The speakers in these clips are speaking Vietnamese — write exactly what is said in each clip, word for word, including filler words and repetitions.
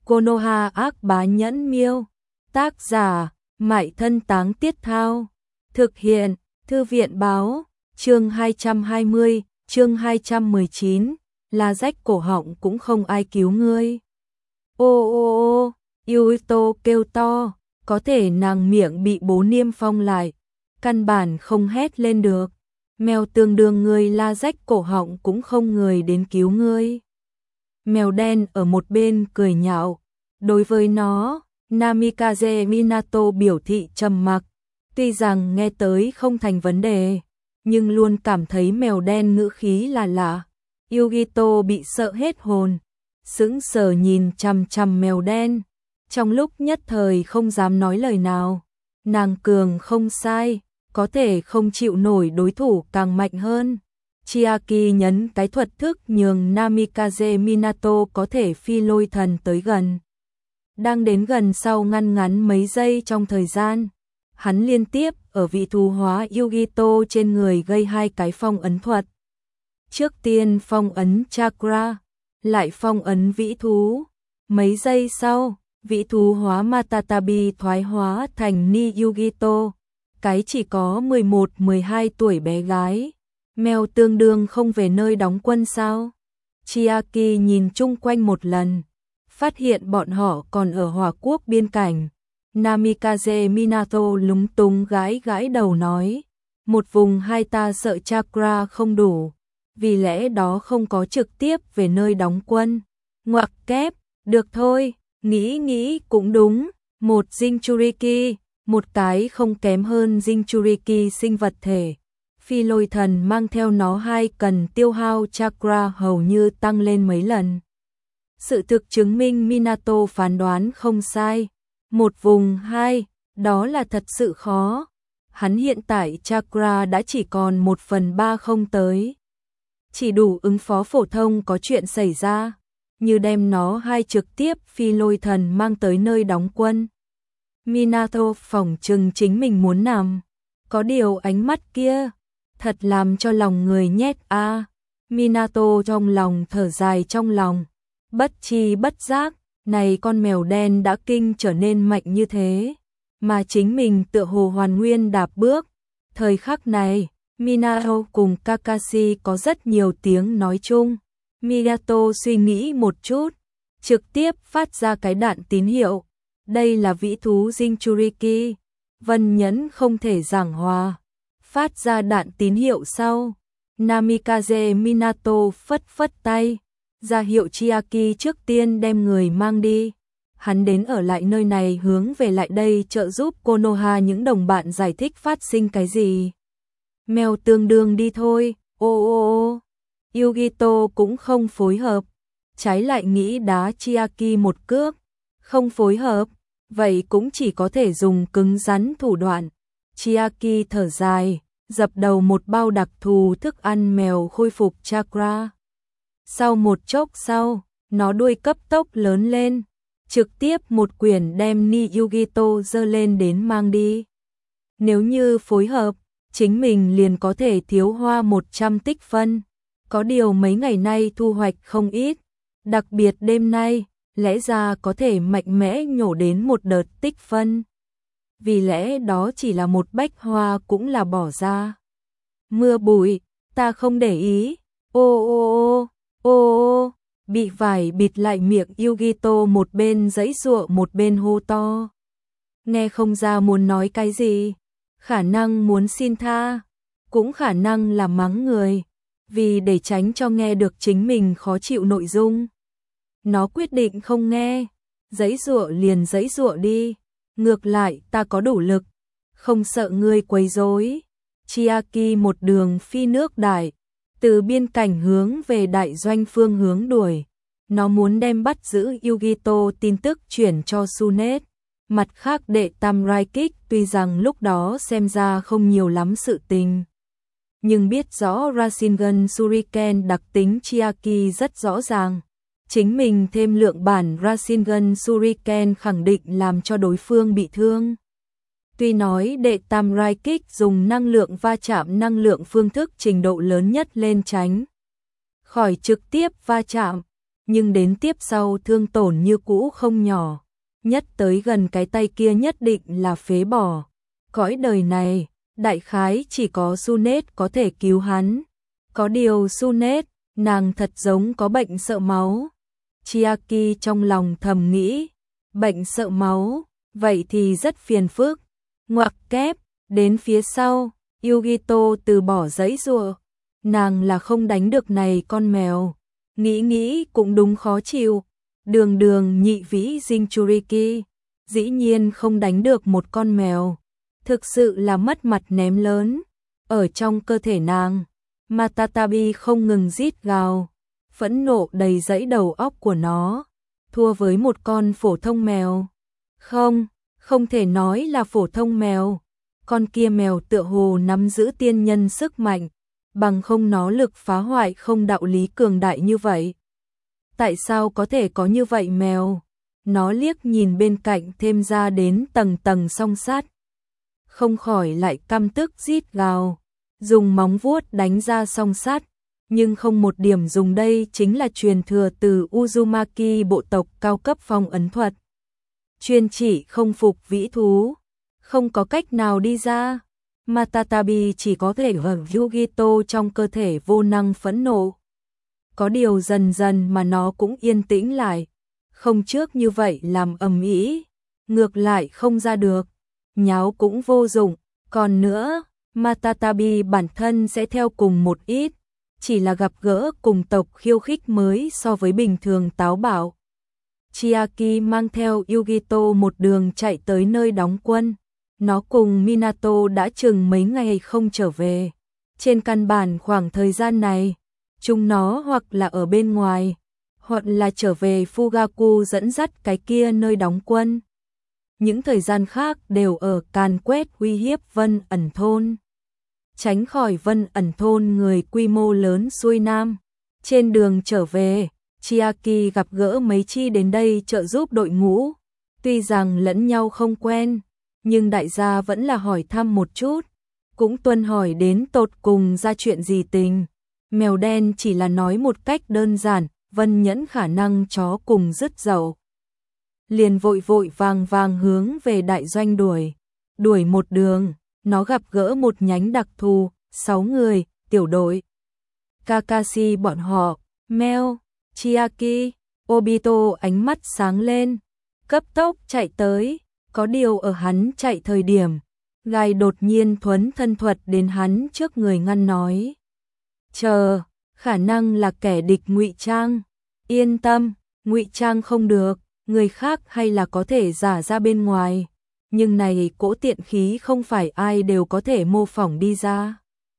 Konoha ác bá nhẫn miêu. Tác giả, Mại Thân Táng Tiết Thao. Thực hiện, Thư viện Báo. Chương hai trăm hai mươi, chương hai trăm mười chín, là rách cổ họng cũng không ai cứu ngươi. Ô ô ô, Yuito kêu to, có thể nàng miệng bị bố niêm phong lại, căn bản không hét lên được. Mèo tương đương ngươi la rách cổ họng cũng không người đến cứu ngươi. Mèo đen ở một bên cười nhạo. Đối với nó, Namikaze Minato biểu thị trầm mặc, tuy rằng nghe tới không thành vấn đề, nhưng luôn cảm thấy mèo đen ngữ khí là lạ. Yugito bị sợ hết hồn, sững sờ nhìn chằm chằm mèo đen, trong lúc nhất thời không dám nói lời nào. Nàng cường không sai, có thể không chịu nổi đối thủ càng mạnh hơn. Chiaki nhấn cái thuật thức nhường Namikaze Minato có thể phi lôi thần tới gần. Đang đến gần sau ngăn ngắn mấy giây trong thời gian, hắn liên tiếp ở vị thú hóa Yugito trên người gây hai cái phong ấn thuật. Trước tiên phong ấn chakra, lại phong ấn vĩ thú. Mấy giây sau, vĩ thú hóa Matatabi thoái hóa thành Ni Yugito, cái chỉ có mười một mười hai tuổi bé gái. Mèo tương đương không về nơi đóng quân sao? Chiaki nhìn chung quanh một lần, phát hiện bọn họ còn ở Hỏa Quốc biên cảnh. Namikaze Minato lúng túng gãi gãi đầu nói, một vùng hai ta sợ chakra không đủ, vì lẽ đó không có trực tiếp về nơi đóng quân. Ngoặc kép, được thôi, nghĩ nghĩ cũng đúng, một Jinchuriki, một cái không kém hơn Jinchuriki sinh vật thể. Phi lôi thần mang theo nó hai cần tiêu hao chakra hầu như tăng lên mấy lần. Sự thực chứng minh Minato phán đoán không sai. Một vùng hai, đó là thật sự khó. Hắn hiện tại chakra đã chỉ còn một phần ba không tới. Chỉ đủ ứng phó phổ thông có chuyện xảy ra, như đem nó hai trực tiếp phi lôi thần mang tới nơi đóng quân. Minato phỏng chừng chính mình muốn nằm. Có điều ánh mắt kia, thật làm cho lòng người nhét a. À. Minato trong lòng thở dài trong lòng, bất chi bất giác, này con mèo đen đã kinh trở nên mạnh như thế, mà chính mình tựa hồ hoàn nguyên đạp bước. Thời khắc này, Minato cùng Kakashi có rất nhiều tiếng nói chung. Minato suy nghĩ một chút, trực tiếp phát ra cái đạn tín hiệu. Đây là vĩ thú Jinchuriki, vân nhẫn không thể giảng hòa. Phát ra đạn tín hiệu sau, Namikaze Minato phất phất tay, ra hiệu Chiaki trước tiên đem người mang đi. Hắn đến ở lại nơi này hướng về lại đây trợ giúp Konoha những đồng bạn giải thích phát sinh cái gì. Mèo tương đương đi thôi, ô ô ô. Yugito cũng không phối hợp, trái lại nghĩ đá Chiaki một cước. Không phối hợp, vậy cũng chỉ có thể dùng cứng rắn thủ đoạn. Chiaki thở dài, dập đầu một bao đặc thù thức ăn mèo khôi phục chakra. Sau một chốc sau, nó đuôi cấp tốc lớn lên, trực tiếp một quyển đem Ni Yugito dơ lên đến mang đi. Nếu như phối hợp, chính mình liền có thể thiếu hoa một trăm tích phân. Có điều mấy ngày nay thu hoạch không ít, đặc biệt đêm nay, lẽ ra có thể mạnh mẽ nhổ đến một đợt tích phân. Vì lẽ đó chỉ là một bách hoa cũng là bỏ ra. Mưa bụi, ta không để ý. Ô ô ô, ô ô, bị vải bịt lại miệng Yugito một bên giãy giụa một bên hô to. Nghe không ra muốn nói cái gì, khả năng muốn xin tha, cũng khả năng là mắng người, vì để tránh cho nghe được chính mình khó chịu nội dung. Nó quyết định không nghe, giãy giụa liền giãy giụa đi, ngược lại ta có đủ lực, không sợ ngươi quấy rối. Chiaki một đường phi nước đại, từ biên cảnh hướng về đại doanh phương hướng đuổi. Nó muốn đem bắt giữ Yugito tin tức chuyển cho Sunet. Mặt khác đệ tam Raikik tuy rằng lúc đó xem ra không nhiều lắm sự tình, nhưng biết rõ Rasengan Shuriken đặc tính Chiaki rất rõ ràng. Chính mình thêm lượng bản Rasengan Shuriken khẳng định làm cho đối phương bị thương. Tuy nói đệ tam Raikik dùng năng lượng va chạm năng lượng phương thức trình độ lớn nhất lên tránh khỏi trực tiếp va chạm, nhưng đến tiếp sau thương tổn như cũ không nhỏ, nhất tới gần cái tay kia nhất định là phế bỏ. Cõi đời này, đại khái chỉ có Sunet có thể cứu hắn. Có điều Sunet, nàng thật giống có bệnh sợ máu. Chiaki trong lòng thầm nghĩ, bệnh sợ máu, vậy thì rất phiền phức. Ngoặc kép, đến phía sau, Yugito từ bỏ giãy giụa, nàng là không đánh được này con mèo. Nghĩ nghĩ cũng đúng khó chịu, đường đường nhị vĩ Jinchuriki, dĩ nhiên không đánh được một con mèo. Thực sự là mất mặt ném lớn. Ở trong cơ thể nàng, Matatabi không ngừng rít gào, phẫn nộ đầy dẫy đầu óc của nó. Thua với một con phổ thông mèo. Không, không thể nói là phổ thông mèo. Con kia mèo tựa hồ nắm giữ tiên nhân sức mạnh, bằng không nó lực phá hoại không đạo lý cường đại như vậy. Tại sao có thể có như vậy mèo? Nó liếc nhìn bên cạnh thêm ra đến tầng tầng song sát. Không khỏi lại căm tức rít gào, dùng móng vuốt đánh ra song sắt, nhưng không một điểm dùng, đây chính là truyền thừa từ Uzumaki bộ tộc cao cấp phong ấn thuật. Chuyên chỉ không phục vĩ thú, không có cách nào đi ra. Matatabi chỉ có thể ở Yugito trong cơ thể vô năng phẫn nộ. Có điều dần dần mà nó cũng yên tĩnh lại, không trước như vậy làm ầm ĩ, ngược lại không ra được, nháo cũng vô dụng. Còn nữa, Matatabi bản thân sẽ theo cùng một ít, chỉ là gặp gỡ cùng tộc khiêu khích mới so với bình thường táo bạo. Chiaki mang theo Yugito một đường chạy tới nơi đóng quân. Nó cùng Minato đã chừng mấy ngày không trở về. Trên căn bản khoảng thời gian này, chúng nó hoặc là ở bên ngoài, hoặc là trở về Fugaku dẫn dắt cái kia nơi đóng quân. Những thời gian khác đều ở càn quét uy hiếp Vân Ẩn Thôn. Tránh khỏi Vân Ẩn Thôn người quy mô lớn xuôi nam. Trên đường trở về, Chiaki gặp gỡ mấy chi đến đây trợ giúp đội ngũ. Tuy rằng lẫn nhau không quen, nhưng đại gia vẫn là hỏi thăm một chút, cũng tuân hỏi đến tột cùng ra chuyện gì tình. Mèo đen chỉ là nói một cách đơn giản, Vân Nhẫn khả năng chó cùng dứt dậu. Liền vội vội vàng vàng hướng về đại doanh đuổi. Đuổi một đường, nó gặp gỡ một nhánh đặc thù, sáu người, tiểu đội. Kakashi bọn họ, Meo, Chiaki, Obito ánh mắt sáng lên, cấp tốc chạy tới. Có điều ở hắn chạy thời điểm, gai đột nhiên thuấn thân thuật đến hắn trước người ngăn nói. Chờ, khả năng là kẻ địch ngụy trang. Yên tâm, ngụy trang không được, người khác hay là có thể giả ra bên ngoài. Nhưng này cỗ tiện khí không phải ai đều có thể mô phỏng đi ra.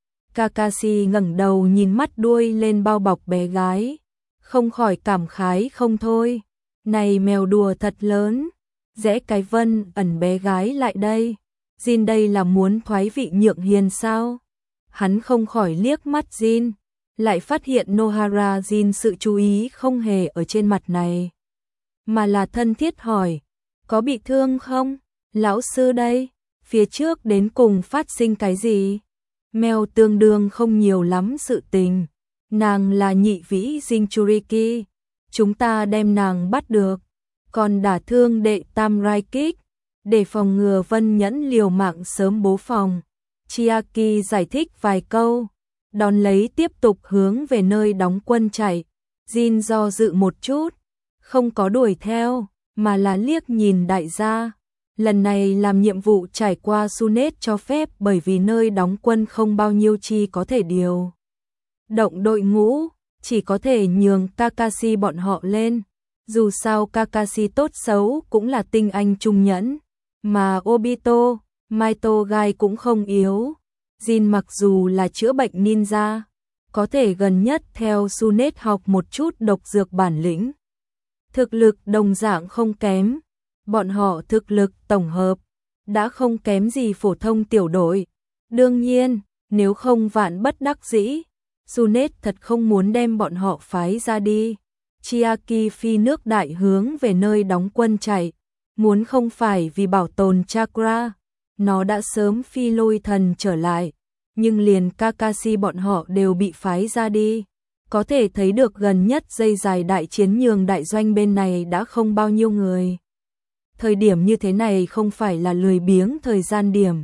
Kakashi ngẩng đầu nhìn mắt đuôi lên bao bọc bé gái, không khỏi cảm khái không thôi. Này mèo đùa thật lớn. Rẽ cái Vân Ẩn bé gái lại đây, Jin đây là muốn thoái vị nhượng hiền sao? Hắn không khỏi liếc mắt Jin, lại phát hiện Nohara Jin sự chú ý không hề ở trên mặt này, mà là thân thiết hỏi, có bị thương không? Lão sư đây, phía trước đến cùng phát sinh cái gì? Mèo tương đương không nhiều lắm sự tình, nàng là nhị vĩ Jinchuriki, chúng ta đem nàng bắt được. Còn đả thương đệ tam rai kích, để phòng ngừa Vân Nhẫn liều mạng sớm bố phòng. Chiaki giải thích vài câu, đón lấy tiếp tục hướng về nơi đóng quân chạy. Jin do dự một chút, không có đuổi theo, mà là liếc nhìn đại gia. Lần này làm nhiệm vụ trải qua Sunet cho phép, bởi vì nơi đóng quân không bao nhiêu chi có thể điều động đội ngũ, chỉ có thể nhường Kakashi bọn họ lên. Dù sao Kakashi tốt xấu cũng là tinh anh trung nhẫn, mà Obito, Maito Gai cũng không yếu. Jin mặc dù là chữa bệnh ninja, có thể gần nhất theo Sunet học một chút độc dược bản lĩnh. Thực lực đồng dạng không kém, bọn họ thực lực tổng hợp đã không kém gì phổ thông tiểu đội. Đương nhiên, nếu không vạn bất đắc dĩ, Sunet thật không muốn đem bọn họ phái ra đi. Chiaki phi nước đại hướng về nơi đóng quân chạy, muốn không phải vì bảo tồn chakra, nó đã sớm phi lôi thần trở lại, nhưng liền Kakashi bọn họ đều bị phái ra đi. Có thể thấy được gần nhất dây dài đại chiến nhường đại doanh bên này đã không bao nhiêu người. Thời điểm như thế này không phải là lười biếng thời gian điểm.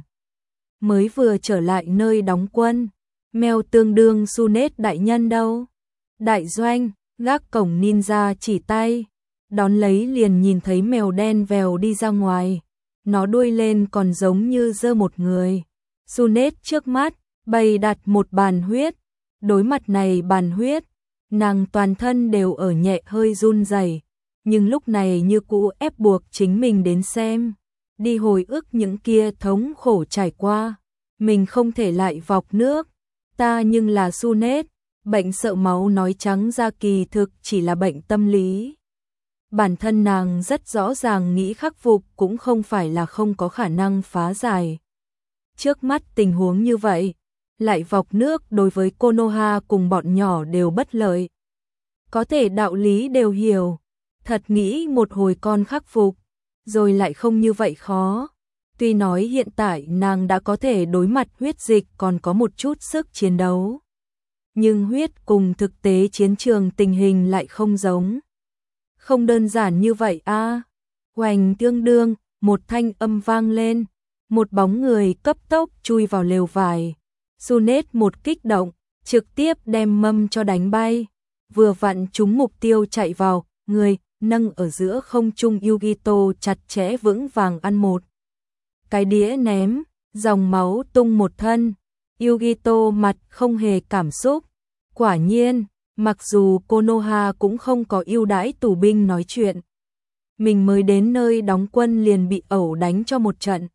Mới vừa trở lại nơi đóng quân, mèo tương đương Sunet đại nhân đâu. Đại doanh, gác cổng ninja chỉ tay, đón lấy liền nhìn thấy mèo đen vèo đi ra ngoài. Nó đuôi lên còn giống như giơ một người. Sunet trước mắt, bày đặt một bàn huyết. Đối mặt này bàn huyết, nàng toàn thân đều ở nhẹ hơi run rẩy, nhưng lúc này như cũ ép buộc chính mình đến xem, đi hồi ức những kia thống khổ trải qua. Mình không thể lại vọc nước, ta nhưng là Sunet, bệnh sợ máu nói trắng ra kỳ thực chỉ là bệnh tâm lý. Bản thân nàng rất rõ ràng nghĩ khắc phục cũng không phải là không có khả năng phá giải. Trước mắt tình huống như vậy, lại vọc nước đối với Konoha cùng bọn nhỏ đều bất lợi. Có thể đạo lý đều hiểu, thật nghĩ một hồi con khắc phục, rồi lại không như vậy khó. Tuy nói hiện tại nàng đã có thể đối mặt huyết dịch còn có một chút sức chiến đấu. Nhưng huyết cùng thực tế chiến trường tình hình lại không giống. Không đơn giản như vậy a. À. Oành tương đương, một thanh âm vang lên, một bóng người cấp tốc chui vào lều vải. Sunet một kích động, trực tiếp đem mâm cho đánh bay. Vừa vặn trúng mục tiêu chạy vào, người nâng ở giữa không trung Yugito chặt chẽ vững vàng ăn một cái đĩa ném, dòng máu tung một thân. Yugito mặt không hề cảm xúc. Quả nhiên, mặc dù Konoha cũng không có ưu đãi tù binh nói chuyện, mình mới đến nơi đóng quân liền bị ẩu đánh cho một trận.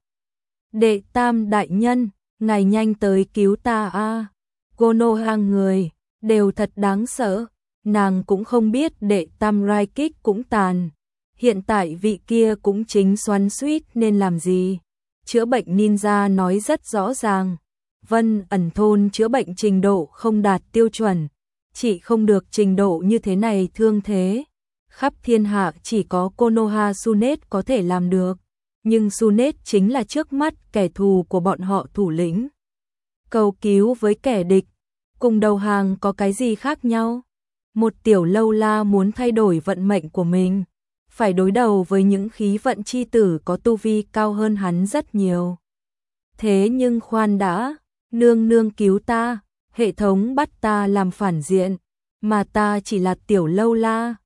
Đệ tam đại nhân, ngài nhanh tới cứu ta a. À. Konoha người đều thật đáng sợ, nàng cũng không biết đệ tam rai kích cũng tàn. Hiện tại vị kia cũng chính xoắn suýt nên làm gì. Chữa bệnh ninja nói rất rõ ràng, Vân ẩn thôn chữa bệnh trình độ không đạt tiêu chuẩn, chỉ không được trình độ như thế này thương thế. Khắp thiên hạ chỉ có Konoha Sunet có thể làm được, nhưng Sunet chính là trước mắt kẻ thù của bọn họ thủ lĩnh. Cầu cứu với kẻ địch, cùng đầu hàng có cái gì khác nhau? Một tiểu lâu la muốn thay đổi vận mệnh của mình, phải đối đầu với những khí vận chi tử có tu vi cao hơn hắn rất nhiều. Thế nhưng khoan đã, nương nương cứu ta, hệ thống bắt ta làm phản diện, mà ta chỉ là tiểu lâu la,